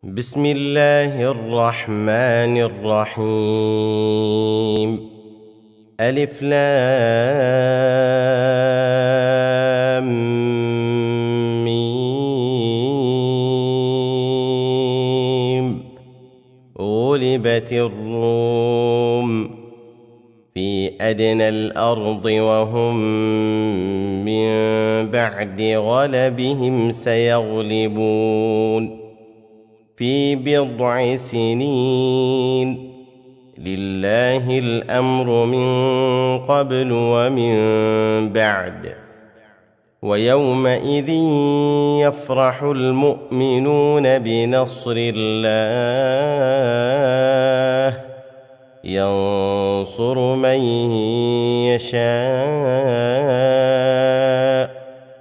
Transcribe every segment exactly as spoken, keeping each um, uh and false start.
بسم الله الرحمن الرحيم. ألف لام ميم. غلبت الروم في أدنى الأرض وهم من بعد غلبهم سيغلبون في بضع سنين. لله الأمر من قبل ومن بعد. ويومئذ يفرح المؤمنون بنصر الله ينصر من يشاء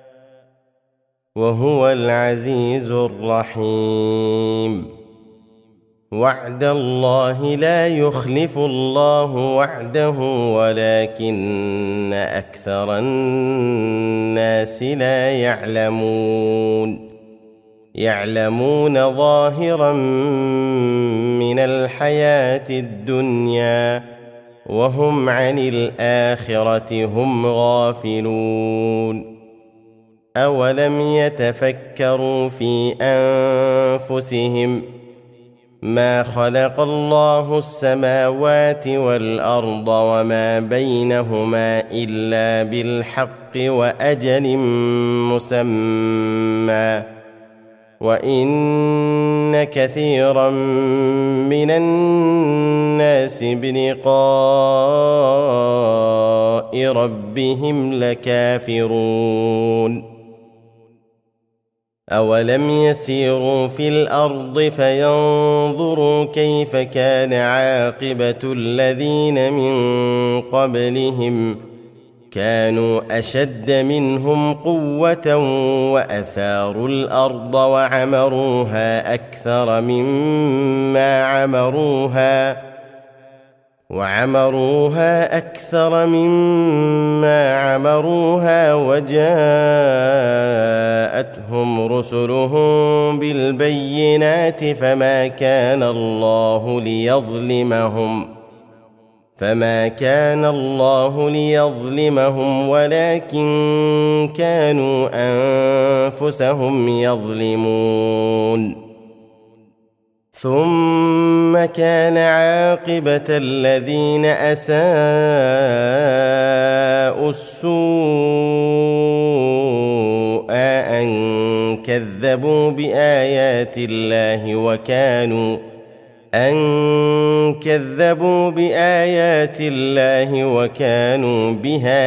وهو العزيز الرحيم. وعد الله لا يخلف الله وعده ولكن أكثر الناس لا يعلمون. يعلمون ظاهرا من الحياة الدنيا وهم عن الآخرة هم غافلون. أولم يتفكروا في أنفسهم ما خلق الله السماوات والأرض وما بينهما إلا بالحق وأجل مسمى وإن كثيرا من الناس بلقاء ربهم لكافرون. أولم يسيروا في الأرض فينظروا كيف كان عاقبة الذين من قبلهم كانوا أشد منهم قوة وأثاروا الأرض وعمروها أكثر مما عمروها وعمروها أكثر مما عمروها وجاءتهم رسلهم بالبينات فما كان الله ليظلمهم فما كان الله ليظلمهم ولكن كانوا أنفسهم يظلمون. ثم كان عاقبة الذين أساءوا السوء أن كذبوا بآيات الله وكانوا أن كذبوا بآيات الله وكانوا بها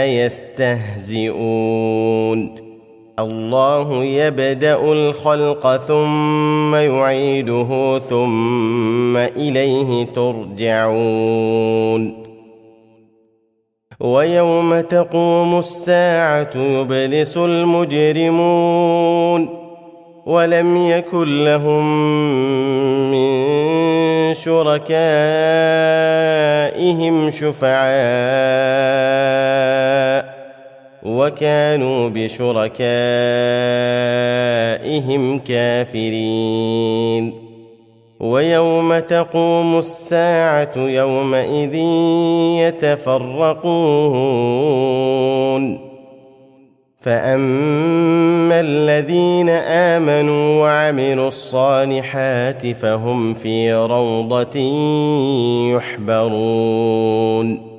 يستهزئون. الله يبدأ الخلق ثم يعيده ثم إليه ترجعون. ويوم تقوم الساعة يبلس المجرمون ولم يكن لهم من شركائهم شفعاء وكانوا بشركائهم كافرين. ويوم تقوم الساعة يومئذ يتفرقون فأما الذين آمنوا وعملوا الصالحات فهم في روضة يحبرون.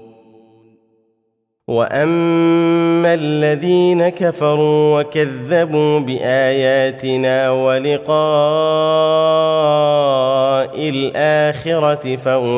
وأما الذين كفروا وكذبوا بآياتنا ولقاء الآخرة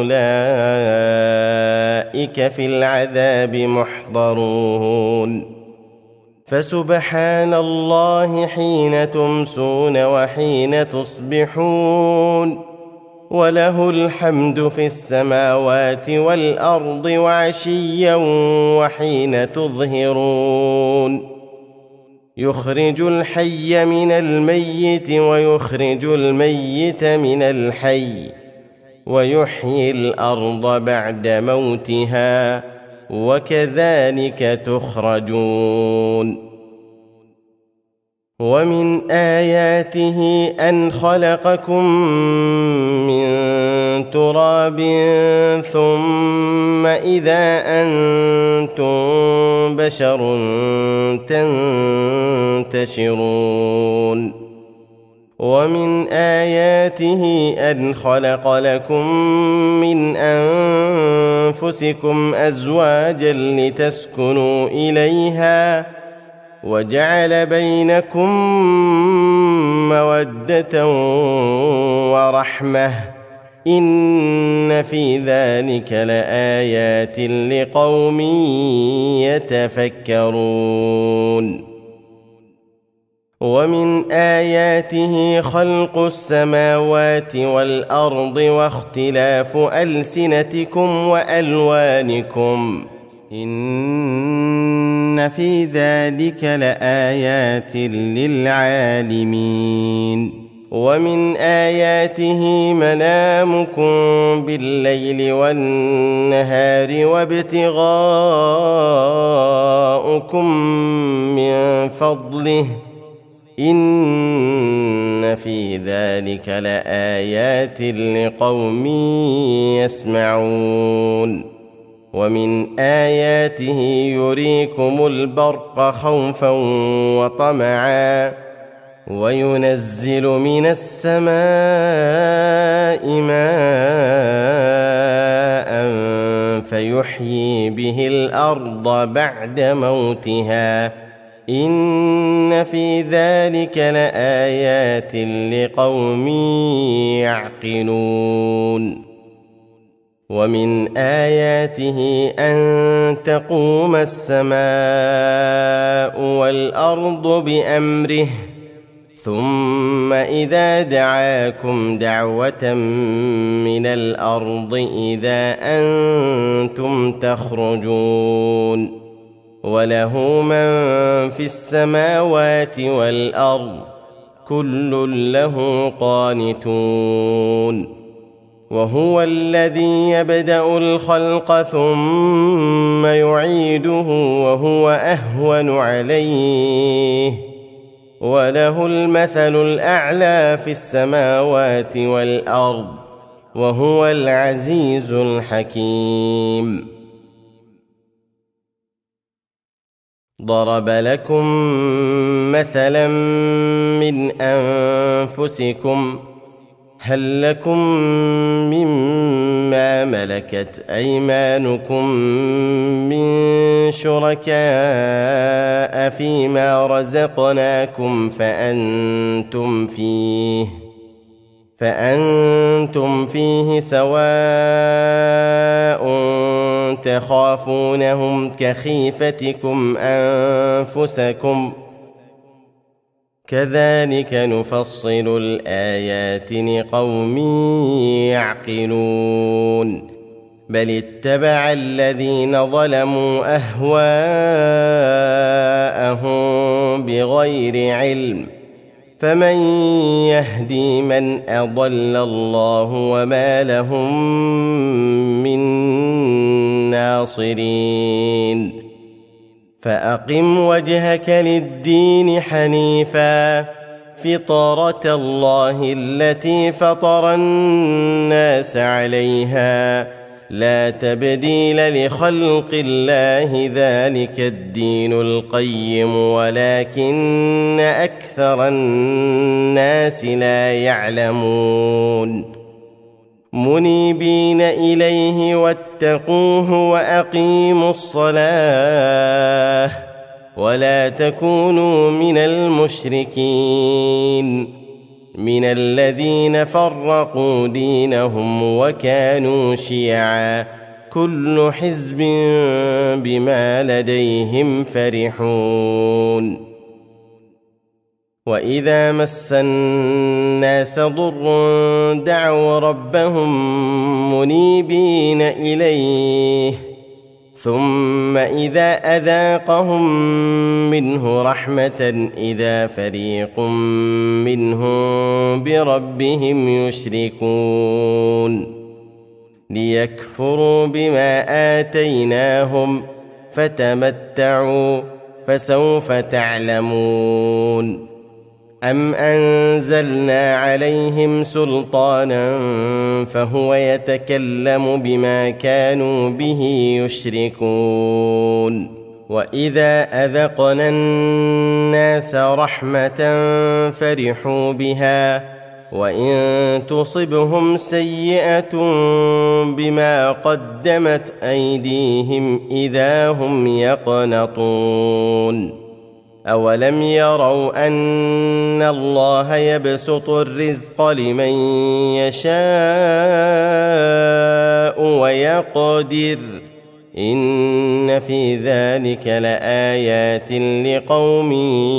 فأولئك في العذاب محضرون. فسبحان الله حين تمسون وحين تصبحون وله الحمد في السماوات والأرض وعشيا وحين تظهرون. يخرج الحي من الميت ويخرج الميت من الحي ويحيي الأرض بعد موتها وكذلك تخرجون. ومن آياته أن خلقكم من تراب ثم إذا أنتم بشر تنتشرون ومن آياته أن خلق لكم من أنفسكم أزواجا لتسكنوا إليها وجعل بينكم مودة ورحمة إن في ذلك لآيات لقوم يتفكرون ومن آياته خلق السماوات والأرض واختلاف ألسنتكم وألوانكم إن في ذلك لآيات للعالمين ومن آياته منامكم بالليل والنهار وابتغاؤكم من فضله إن في ذلك لآيات لقوم يسمعون ومن آياته يريكم البرق خوفا وطمعا وينزل من السماء ماء فيحيي به الأرض بعد موتها إن في ذلك لآيات لقوم يعقلون ومن آياته أن تقوم السماء والأرض بأمره ثم إذا دعاكم دعوة من الأرض إذا أنتم تخرجون وله من في السماوات والأرض كل له قانتون وهو الذي يبدأ الخلق ثم يعيده وهو أهون عليه وله المثل الأعلى في السماوات والأرض وهو العزيز الحكيم ضرب لكم مثلا من أنفسكم هل لكم مما ملكت أيمانكم من شركاء فيما رزقناكم فأنتم فيه فأنتم فيه سواء تخافونهم كخيفتكم أنفسكم كذلك نفصل الآيات لقوم يعقلون بل اتبع الذين ظلموا أهواءهم بغير علم فمن يهدي من أضل الله وما لهم من ناصرين فأقم وجهك للدين حنيفا فطرة الله التي فطر الناس عليها لا تبديل لخلق الله ذلك الدين القيم ولكن أكثر الناس لا يعلمون منيبين إليه واتقوه وأقيموا الصلاة ولا تكونوا من المشركين من الذين فرقوا دينهم وكانوا شيعا كل حزب بما لديهم فرحون وإذا مس الناس ضر دعوا ربهم منيبين إليه ثم إذا أذاقهم منه رحمة إذا فريق منهم بربهم يشركون ليكفروا بما آتيناهم فتمتعوا فسوف تعلمون أم أنزلنا عليهم سلطانا فهو يتكلم بما كانوا به يشركون وإذا أذقنا الناس رحمة فرحوا بها وإن تصبهم سيئة بما قدمت أيديهم إذا هم يقنطون أولم يروا أن الله يبسط الرزق لمن يشاء ويقدر إن في ذلك لآيات لقوم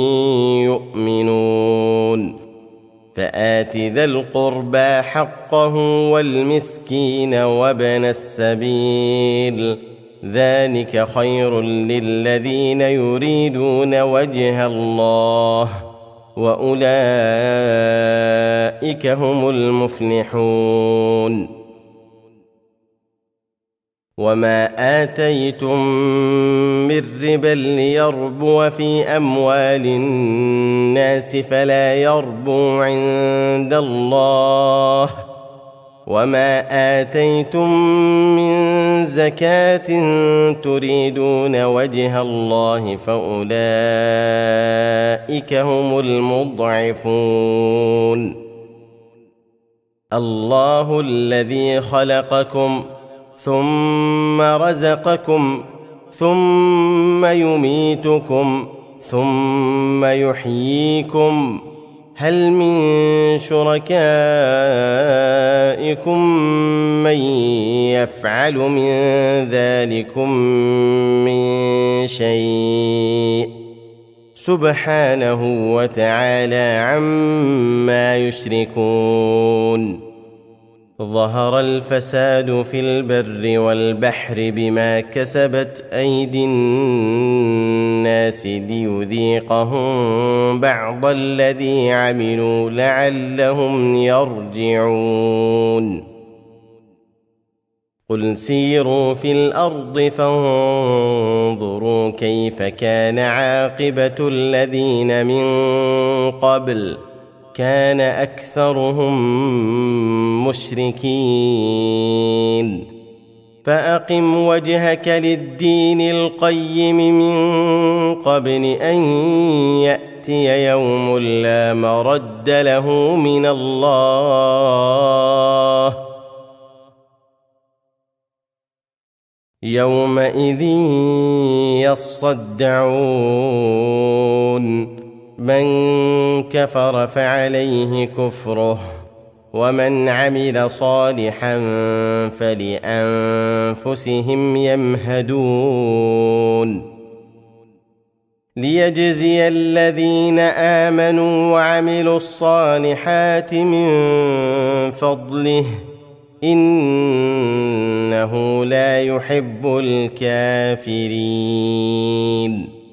يؤمنون فآت ذا القربى حقه والمسكين وابن السبيل ذلك خير للذين يريدون وجه الله وأولئك هم المفلحون وما آتيتم من ربا ليربو في أموال الناس فلا يربو عند الله وما آتيتم من زكاة تريدون وجه الله فأولئك هم المضعفون الله الذي خلقكم ثم رزقكم ثم يميتكم ثم يحييكم هل من شركائكم من يفعل من ذلكم من شيء سبحانه وتعالى عما يشركون ظهر الفساد في البر والبحر بما كسبت أيدي الناس ليذيقهم بعض الذي عملوا لعلهم يرجعون قل سيروا في الأرض فانظروا كيف كان عاقبة الذين من قبل كان أكثرهم مشركين فأقم وجهك للدين القيم من قبل أن يأتي يوم لا مرد له من الله يومئذ يصدعون من كفر فعليه كفره ومن عمل صالحا فلأنفسهم يمهدون ليجزي الذين آمنوا وعملوا الصالحات من فضله إنه لا يحب الكافرين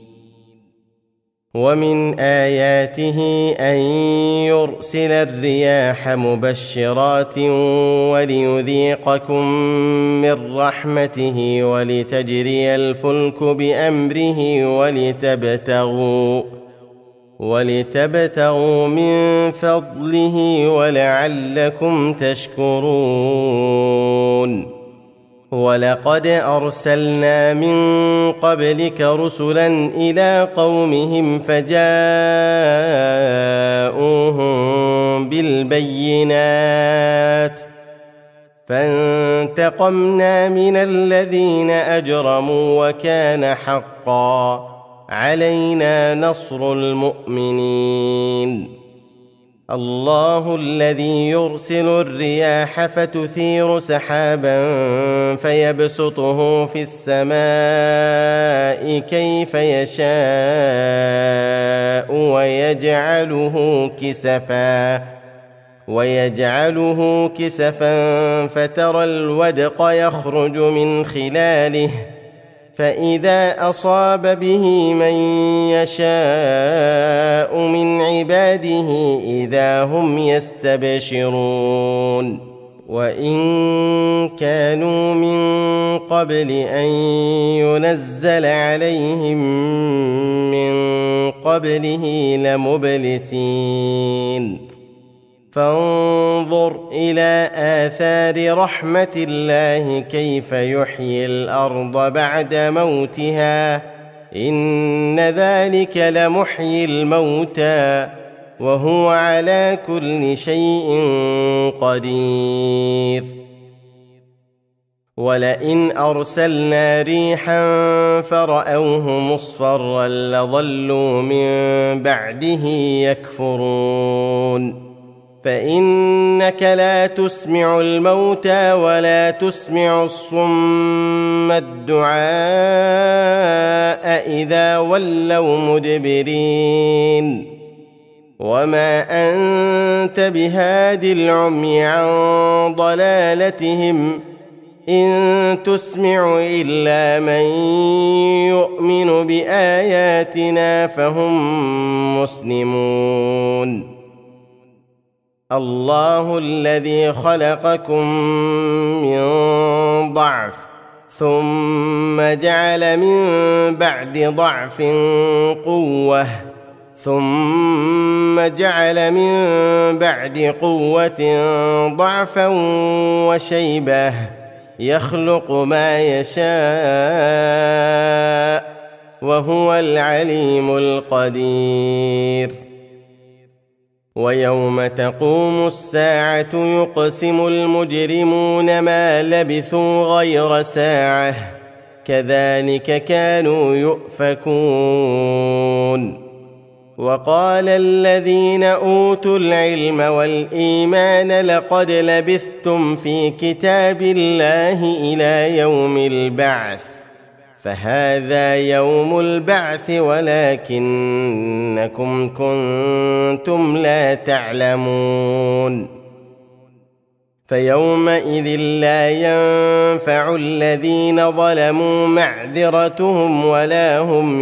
ومن آياته أن يرسل الرياح مبشرات وليذيقكم من رحمته ولتجري الفلك بأمره ولتبتغوا ولتبتغوا من فضله ولعلكم تشكرون ولقد أرسلنا من قبلك رسلا إلى قومهم فجاءوهم بالبينات فانتقمنا من الذين أجرموا وكان حقا علينا نصر المؤمنين الله الذي يرسل الرياح فتثير سحابا فيبسطه في السماء كيف يشاء ويجعله كسفا ويجعله كسفا فترى الودق يخرج من خلاله فإذا أصاب به من يشاء من عباده إذا هم يستبشرون وإن كانوا من قبل أن ينزل عليهم من قبله لمبلسين فانظر إلى آثار رحمة الله كيف يحيي الأرض بعد موتها إن ذلك لمحيي الموتى وهو على كل شيء قدير ولئن أرسلنا ريحا فرأوه مصفرا لظلوا من بعده يكفرون فإنك لا تسمع الموتى ولا تسمع الصم الدعاء إذا ولوا مدبرين وما أنت بهاد العمي عن ضلالتهم إن تسمع إلا من يؤمن بآياتنا فهم مسلمون الله الذي خلقكم من ضعف ثم جعل من بعد ضعف قوة ثم جعل من بعد قوة ضعفا وشيبة يخلق ما يشاء وهو العليم القدير ويوم تقوم الساعة يقسم المجرمون ما لبثوا غير ساعة كذلك كانوا يؤفكون وقال الذين أوتوا العلم والإيمان لقد لبثتم في كتاب الله إلى يوم البعث فهذا يوم البعث ولكنكم كنتم لا تعلمون فيومئذ لا ينفع الذين ظلموا معذرتهم ولا هم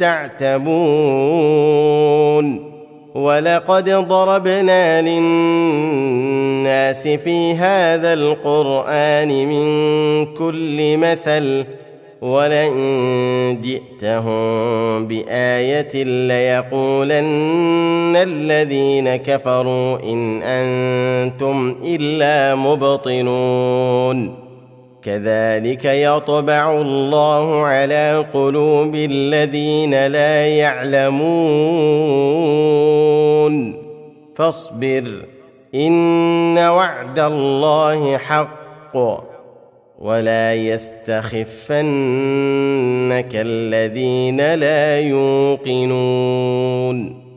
يستعتبون ولقد ضربنا للناس في هذا القرآن من كل مثل ولئن جئتهم بآية ليقولن الذين كفروا إن أنتم إلا مبطلون كذلك يطبع الله على قلوب الذين لا يعلمون فاصبر إن وعد الله حق ولا يستخفنك الذين لا يوقنون